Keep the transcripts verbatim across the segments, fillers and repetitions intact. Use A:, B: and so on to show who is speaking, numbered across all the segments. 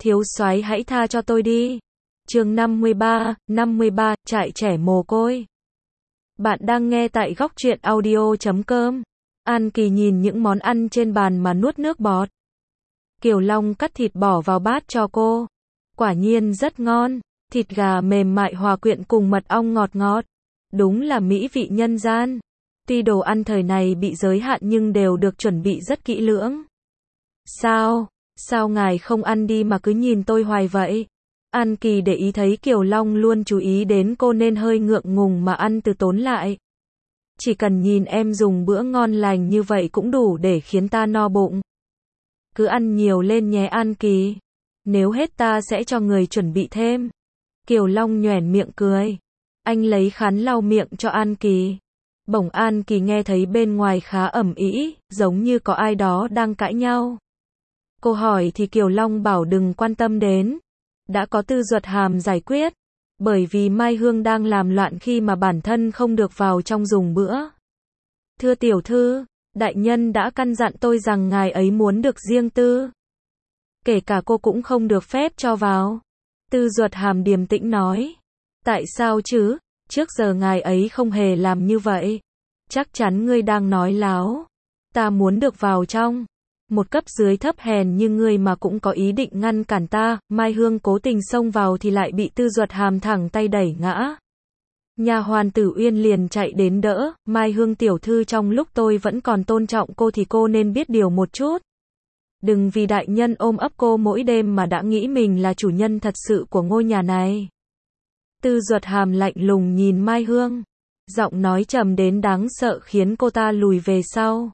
A: Thiếu soái hãy tha cho tôi đi. Chương năm mươi ba, năm mươi ba, trại trẻ mồ côi. Bạn đang nghe tại góc truyện audio chấm com. An Kỳ nhìn những món ăn trên bàn mà nuốt nước bọt. Kiều Long cắt thịt bỏ vào bát cho cô. Quả nhiên rất ngon, thịt gà mềm mại hòa quyện cùng mật ong ngọt ngọt. Đúng là mỹ vị nhân gian. Tuy đồ ăn thời này bị giới hạn nhưng đều được chuẩn bị rất kỹ lưỡng. Sao? Sao ngài không ăn đi mà cứ nhìn tôi hoài vậy? An Kỳ để ý thấy Kiều Long luôn chú ý đến cô nên hơi ngượng ngùng mà ăn từ tốn lại. Chỉ cần nhìn em dùng bữa ngon lành như vậy cũng đủ để khiến ta no bụng. Cứ ăn nhiều lên nhé An Kỳ. Nếu hết ta sẽ cho người chuẩn bị thêm. Kiều Long nhoẻn miệng cười. Anh lấy khăn lau miệng cho An Kỳ. Bỗng An Kỳ nghe thấy bên ngoài khá ầm ĩ, giống như có ai đó đang cãi nhau. Cô hỏi thì Kiều Long bảo đừng quan tâm đến. Đã có Tư Duật Hàm giải quyết. Bởi vì Mai Hương đang làm loạn khi mà bản thân không được vào trong dùng bữa. Thưa tiểu thư, đại nhân đã căn dặn tôi rằng ngài ấy muốn được riêng tư. Kể cả cô cũng không được phép cho vào. Tư Duật Hàm điềm tĩnh nói. Tại sao chứ? Trước giờ ngài ấy không hề làm như vậy. Chắc chắn ngươi đang nói láo. Ta muốn được vào trong. Một cấp dưới thấp hèn như ngươi mà cũng có ý định ngăn cản ta. Mai Hương cố tình xông vào thì lại bị Tư Duật Hàm thẳng tay đẩy ngã. Nha hoàn Tử Uyên liền chạy đến đỡ. Mai Hương tiểu thư, trong lúc tôi vẫn còn tôn trọng cô thì cô nên biết điều một chút. Đừng vì đại nhân ôm ấp cô mỗi đêm mà đã nghĩ mình là chủ nhân thật sự của ngôi nhà này. Tư Duật Hàm lạnh lùng nhìn Mai Hương. Giọng nói trầm đến đáng sợ khiến cô ta lùi về sau.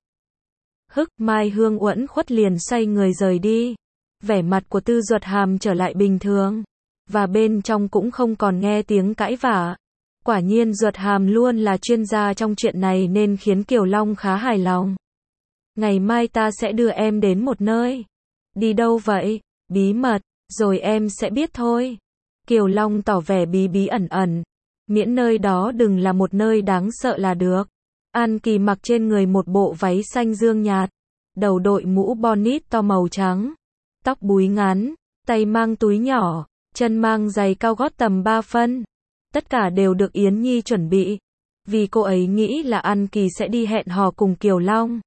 A: Hức, Mai Hương uẩn khuất liền xoay người rời đi. Vẻ mặt của Tư Duật Hàm trở lại bình thường. Và bên trong cũng không còn nghe tiếng cãi vã. Quả nhiên Duật Hàm luôn là chuyên gia trong chuyện này nên khiến Kiều Long khá hài lòng. Ngày mai ta sẽ đưa em đến một nơi. Đi đâu vậy? Bí mật, rồi em sẽ biết thôi. Kiều Long tỏ vẻ bí bí ẩn ẩn. Miễn nơi đó đừng là một nơi đáng sợ là được. An Kỳ mặc trên người một bộ váy xanh dương nhạt. Đầu đội mũ bonnet to màu trắng. Tóc búi ngắn, tay mang túi nhỏ, chân mang giày cao gót tầm ba phân. Tất cả đều được Yến Nhi chuẩn bị. Vì cô ấy nghĩ là An Kỳ sẽ đi hẹn hò cùng Kiều Long.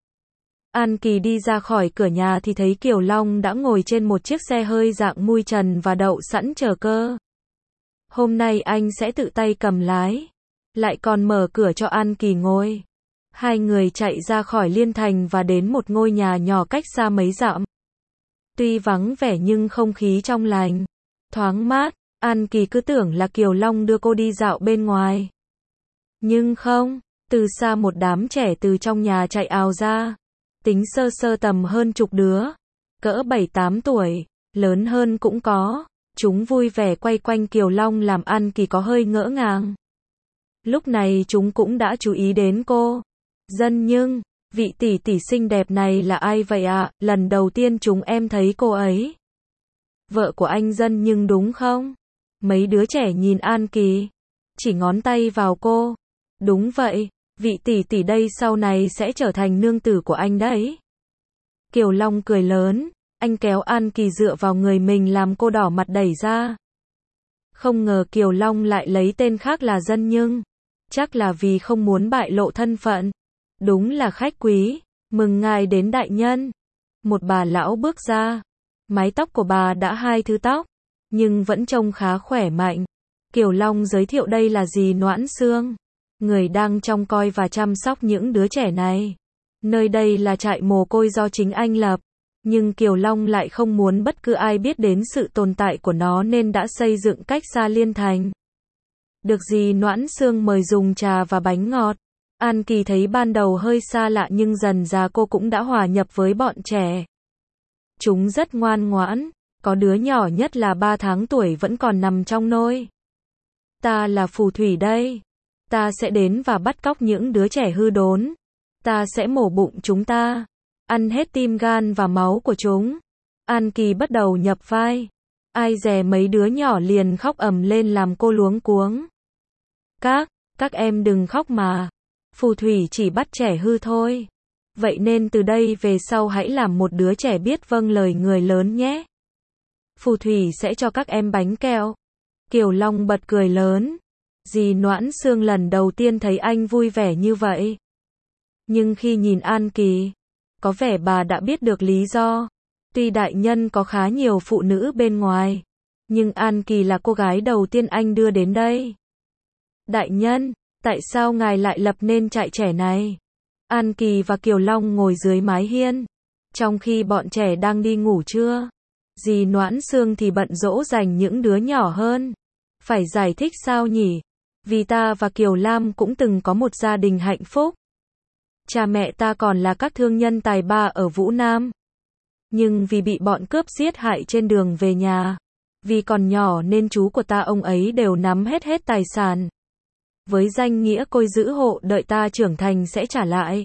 A: An Kỳ đi ra khỏi cửa nhà thì thấy Kiều Long đã ngồi trên một chiếc xe hơi dạng mui trần và đậu sẵn chờ cơ. Hôm nay anh sẽ tự tay cầm lái. Lại còn mở cửa cho An Kỳ ngồi. Hai người chạy ra khỏi Liên Thành và đến một ngôi nhà nhỏ cách xa mấy dặm. Tuy vắng vẻ nhưng không khí trong lành, thoáng mát. An Kỳ cứ tưởng là Kiều Long đưa cô đi dạo bên ngoài. Nhưng không, từ xa một đám trẻ từ trong nhà chạy ào ra. Tính sơ sơ tầm hơn chục đứa. Cỡ bảy tám tuổi, lớn hơn cũng có. Chúng vui vẻ quay quanh Kiều Long làm An Kỳ có hơi ngỡ ngàng. Lúc này chúng cũng đã chú ý đến cô. Dân Nhưng, vị tỷ tỷ xinh đẹp này là ai vậy ạ? À? Lần đầu tiên chúng em thấy cô ấy. Vợ của anh Dân Nhưng đúng không? Mấy đứa trẻ nhìn An Kỳ. Chỉ ngón tay vào cô. Đúng vậy, vị tỷ tỷ đây sau này sẽ trở thành nương tử của anh đấy. Kiều Long cười lớn. Anh kéo An Kỳ dựa vào người mình làm cô đỏ mặt đẩy ra. Không ngờ Kiều Long lại lấy tên khác là Dân Nhưng. Chắc là vì không muốn bại lộ thân phận. Đúng là khách quý. Mừng ngài đến đại nhân. Một bà lão bước ra. Mái tóc của bà đã hai thứ tóc. Nhưng vẫn trông khá khỏe mạnh. Kiều Long giới thiệu đây là dì Noãn Sương. Người đang trông coi và chăm sóc những đứa trẻ này. Nơi đây là trại mồ côi do chính anh lập. Nhưng Kiều Long lại không muốn bất cứ ai biết đến sự tồn tại của nó nên đã xây dựng cách xa Liên Thành. Được dì Noãn Sương mời dùng trà và bánh ngọt. An Kỳ thấy ban đầu hơi xa lạ nhưng dần dà cô cũng đã hòa nhập với bọn trẻ. Chúng rất ngoan ngoãn, có đứa nhỏ nhất là ba tháng tuổi vẫn còn nằm trong nôi. Ta là phù thủy đây. Ta sẽ đến và bắt cóc những đứa trẻ hư đốn. Ta sẽ mổ bụng chúng ta. Ăn hết tim gan và máu của chúng. An Kỳ bắt đầu nhập vai. Ai dè mấy đứa nhỏ liền khóc ầm lên làm cô luống cuống. Các, các em đừng khóc mà. Phù thủy chỉ bắt trẻ hư thôi. Vậy nên từ đây về sau hãy làm một đứa trẻ biết vâng lời người lớn nhé. phù thủy sẽ cho các em bánh kẹo. Kiều Long bật cười lớn. Dì Noãn Xương lần đầu tiên thấy anh vui vẻ như vậy. Nhưng khi nhìn An Kỳ, có vẻ bà đã biết được lý do. Tuy đại nhân có khá nhiều phụ nữ bên ngoài, nhưng An Kỳ là cô gái đầu tiên anh đưa đến đây. Đại nhân, tại sao ngài lại lập nên trại trẻ này? An Kỳ và Kiều Long ngồi dưới mái hiên, trong khi bọn trẻ đang đi ngủ trưa. Dì Noãn Xương thì bận dỗ dành những đứa nhỏ hơn. Phải giải thích sao nhỉ? Vì ta và Kiều Lam cũng từng có một gia đình hạnh phúc. Cha mẹ ta còn là các thương nhân tài ba ở Vũ Nam. Nhưng vì bị bọn cướp giết hại trên đường về nhà, vì còn nhỏ nên chú của ta ông ấy đều nắm hết hết tài sản. Với danh nghĩa côi giữ hộ đợi ta trưởng thành sẽ trả lại.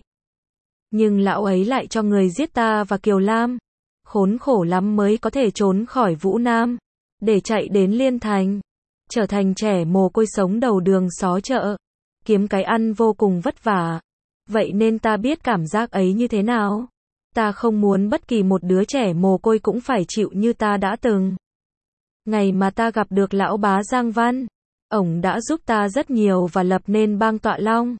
A: Nhưng lão ấy lại cho người giết ta và Kiều Lam. Khốn khổ lắm mới có thể trốn khỏi Vũ Nam, để chạy đến Liên Thành, trở thành trẻ mồ côi sống đầu đường xó chợ, kiếm cái ăn vô cùng vất vả. Vậy nên ta biết cảm giác ấy như thế nào. Ta không muốn bất kỳ một đứa trẻ mồ côi cũng phải chịu như ta đã từng. Ngày mà ta gặp được lão bá Giang Văn, ổng đã giúp ta rất nhiều và lập nên bang Tọa Long.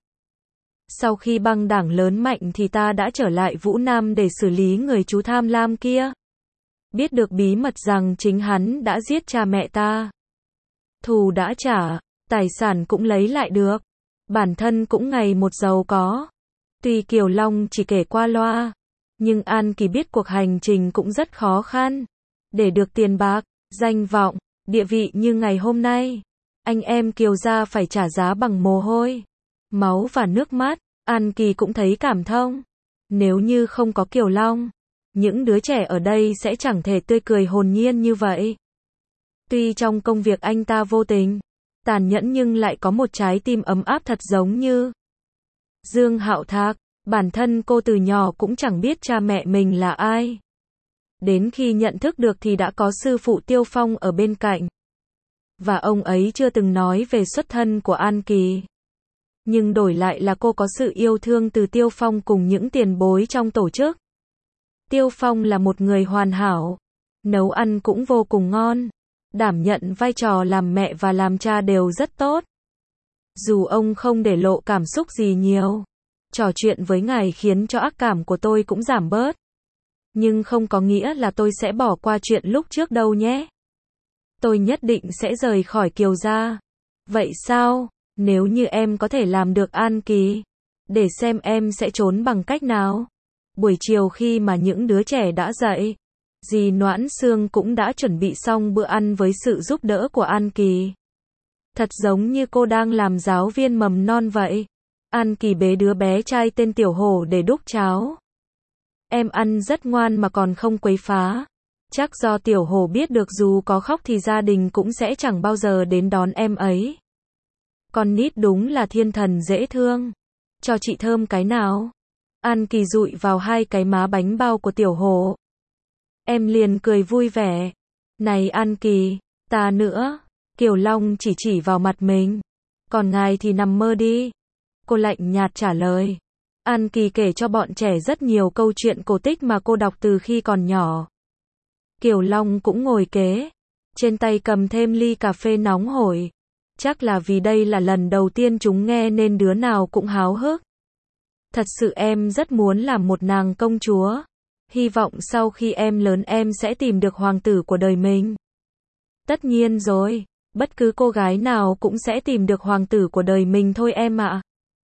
A: Sau khi băng đảng lớn mạnh thì ta đã trở lại Vũ Nam để xử lý người chú tham lam kia. Biết được bí mật rằng chính hắn đã giết cha mẹ ta. Thù đã trả, tài sản cũng lấy lại được. Bản thân cũng ngày một giàu có. Tuy Kiều Long chỉ kể qua loa, nhưng An Kỳ biết cuộc hành trình cũng rất khó khăn. Để được tiền bạc, danh vọng, địa vị như ngày hôm nay, anh em Kiều gia phải trả giá bằng mồ hôi, máu và nước mắt. An Kỳ cũng thấy cảm thông. Nếu như không có Kiều Long, những đứa trẻ ở đây sẽ chẳng thể tươi cười hồn nhiên như vậy. Tuy trong công việc anh ta vô tình, tàn nhẫn nhưng lại có một trái tim ấm áp thật giống như Dương Hạo Thạc. Bản thân cô từ nhỏ cũng chẳng biết cha mẹ mình là ai. Đến khi nhận thức được thì đã có sư phụ Tiêu Phong ở bên cạnh. Và ông ấy chưa từng nói về xuất thân của An Kỳ. Nhưng đổi lại là cô có sự yêu thương từ Tiêu Phong cùng những tiền bối trong tổ chức. Tiêu Phong là một người hoàn hảo, nấu ăn cũng vô cùng ngon, đảm nhận vai trò làm mẹ và làm cha đều rất tốt. Dù ông không để lộ cảm xúc gì nhiều, trò chuyện với ngài khiến cho ác cảm của tôi cũng giảm bớt. Nhưng không có nghĩa là tôi sẽ bỏ qua chuyện lúc trước đâu nhé. Tôi nhất định sẽ rời khỏi Kiều gia. Vậy sao? Nếu như em có thể làm được An Kỳ, để xem em sẽ trốn bằng cách nào. Buổi chiều khi mà những đứa trẻ đã dậy, dì Noãn Xương cũng đã chuẩn bị xong bữa ăn với sự giúp đỡ của An Kỳ. Thật giống như cô đang làm giáo viên mầm non vậy. An Kỳ bế đứa bé trai tên Tiểu Hổ để đút cháo. Em ăn rất ngoan mà còn không quấy phá. Chắc do Tiểu Hổ biết được dù có khóc thì gia đình cũng sẽ chẳng bao giờ đến đón em ấy. Con nít đúng là thiên thần dễ thương. Cho chị thơm cái nào. An Kỳ dụi vào hai cái má bánh bao của Tiểu Hổ. Em liền cười vui vẻ. Này An Kỳ, ta nữa. Kiều Long chỉ chỉ vào mặt mình. Còn ngài thì nằm mơ đi. Cô lạnh nhạt trả lời. An Kỳ kể cho bọn trẻ rất nhiều câu chuyện cổ tích mà cô đọc từ khi còn nhỏ. Kiều Long cũng ngồi kế. Trên tay cầm thêm ly cà phê nóng hổi. Chắc là vì đây là lần đầu tiên chúng nghe nên đứa nào cũng háo hức. Thật sự em rất muốn làm một nàng công chúa. Hy vọng sau khi em lớn em sẽ tìm được hoàng tử của đời mình. Tất nhiên rồi, bất cứ cô gái nào cũng sẽ tìm được hoàng tử của đời mình thôi em ạ.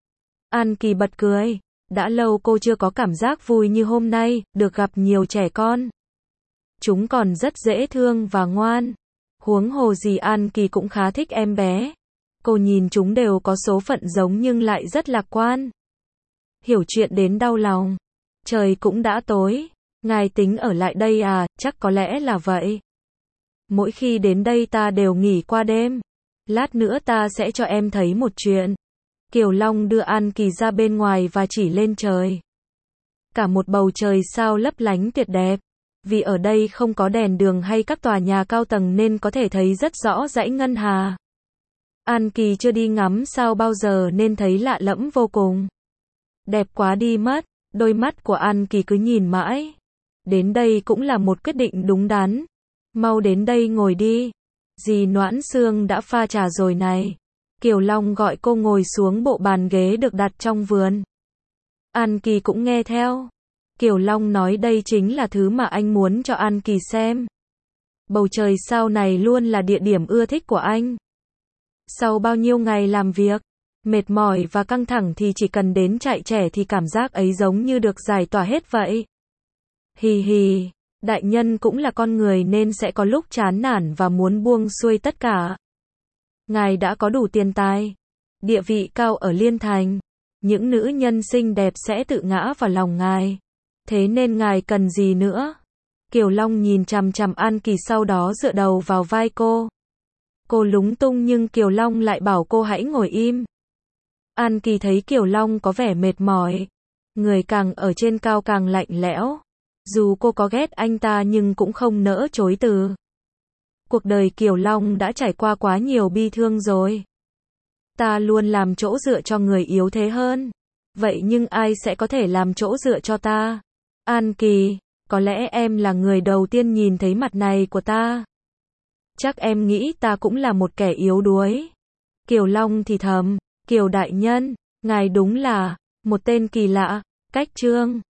A: An Kỳ bật cười. Đã lâu cô chưa có cảm giác vui như hôm nay, được gặp nhiều trẻ con. Chúng còn rất dễ thương và ngoan. Huống hồ gì An Kỳ cũng khá thích em bé. Cô nhìn chúng đều có số phận giống nhưng lại rất lạc quan. Hiểu chuyện đến đau lòng. Trời cũng đã tối. Ngài tính ở lại đây à? Chắc có lẽ là vậy. Mỗi khi đến đây ta đều nghỉ qua đêm. Lát nữa ta sẽ cho em thấy một chuyện. Kiều Long đưa An Kỳ ra bên ngoài và chỉ lên trời. Cả một bầu trời sao lấp lánh tuyệt đẹp. Vì ở đây không có đèn đường hay các tòa nhà cao tầng nên có thể thấy rất rõ dãy ngân hà. An Kỳ chưa đi ngắm sao bao giờ nên thấy lạ lẫm vô cùng. Đẹp quá đi mất, đôi mắt của An Kỳ cứ nhìn mãi. Đến đây cũng là một quyết định đúng đắn. Mau đến đây ngồi đi. Dì Noãn Xương đã pha trà rồi này. Kiều Long gọi cô ngồi xuống bộ bàn ghế được đặt trong vườn. An Kỳ cũng nghe theo. Kiều Long nói đây chính là thứ mà anh muốn cho An Kỳ xem. Bầu trời sao này luôn là địa điểm ưa thích của anh. Sau bao nhiêu ngày làm việc, mệt mỏi và căng thẳng thì chỉ cần đến trại trẻ thì cảm giác ấy giống như được giải tỏa hết vậy. Hì hì, đại nhân cũng là con người nên sẽ có lúc chán nản và muốn buông xuôi tất cả. Ngài đã có đủ tiền tài, địa vị cao ở Liên Thành. Những nữ nhân xinh đẹp sẽ tự ngã vào lòng ngài. Thế nên ngài cần gì nữa? Kiều Long nhìn chằm chằm An Kỳ sau đó dựa đầu vào vai cô. Cô lúng tung nhưng Kiều Long lại bảo cô hãy ngồi im. An Kỳ thấy Kiều Long có vẻ mệt mỏi. Người càng ở trên cao càng lạnh lẽo. Dù cô có ghét anh ta nhưng cũng không nỡ chối từ. Cuộc đời Kiều Long đã trải qua quá nhiều bi thương rồi. Ta luôn làm chỗ dựa cho người yếu thế hơn. Vậy nhưng ai sẽ có thể làm chỗ dựa cho ta? An Kỳ, có lẽ em là người đầu tiên nhìn thấy mặt này của ta. Chắc em nghĩ ta cũng là một kẻ yếu đuối. Kiều Long thì thầm, Kiều đại nhân, ngài đúng là một tên kỳ lạ. Cách chương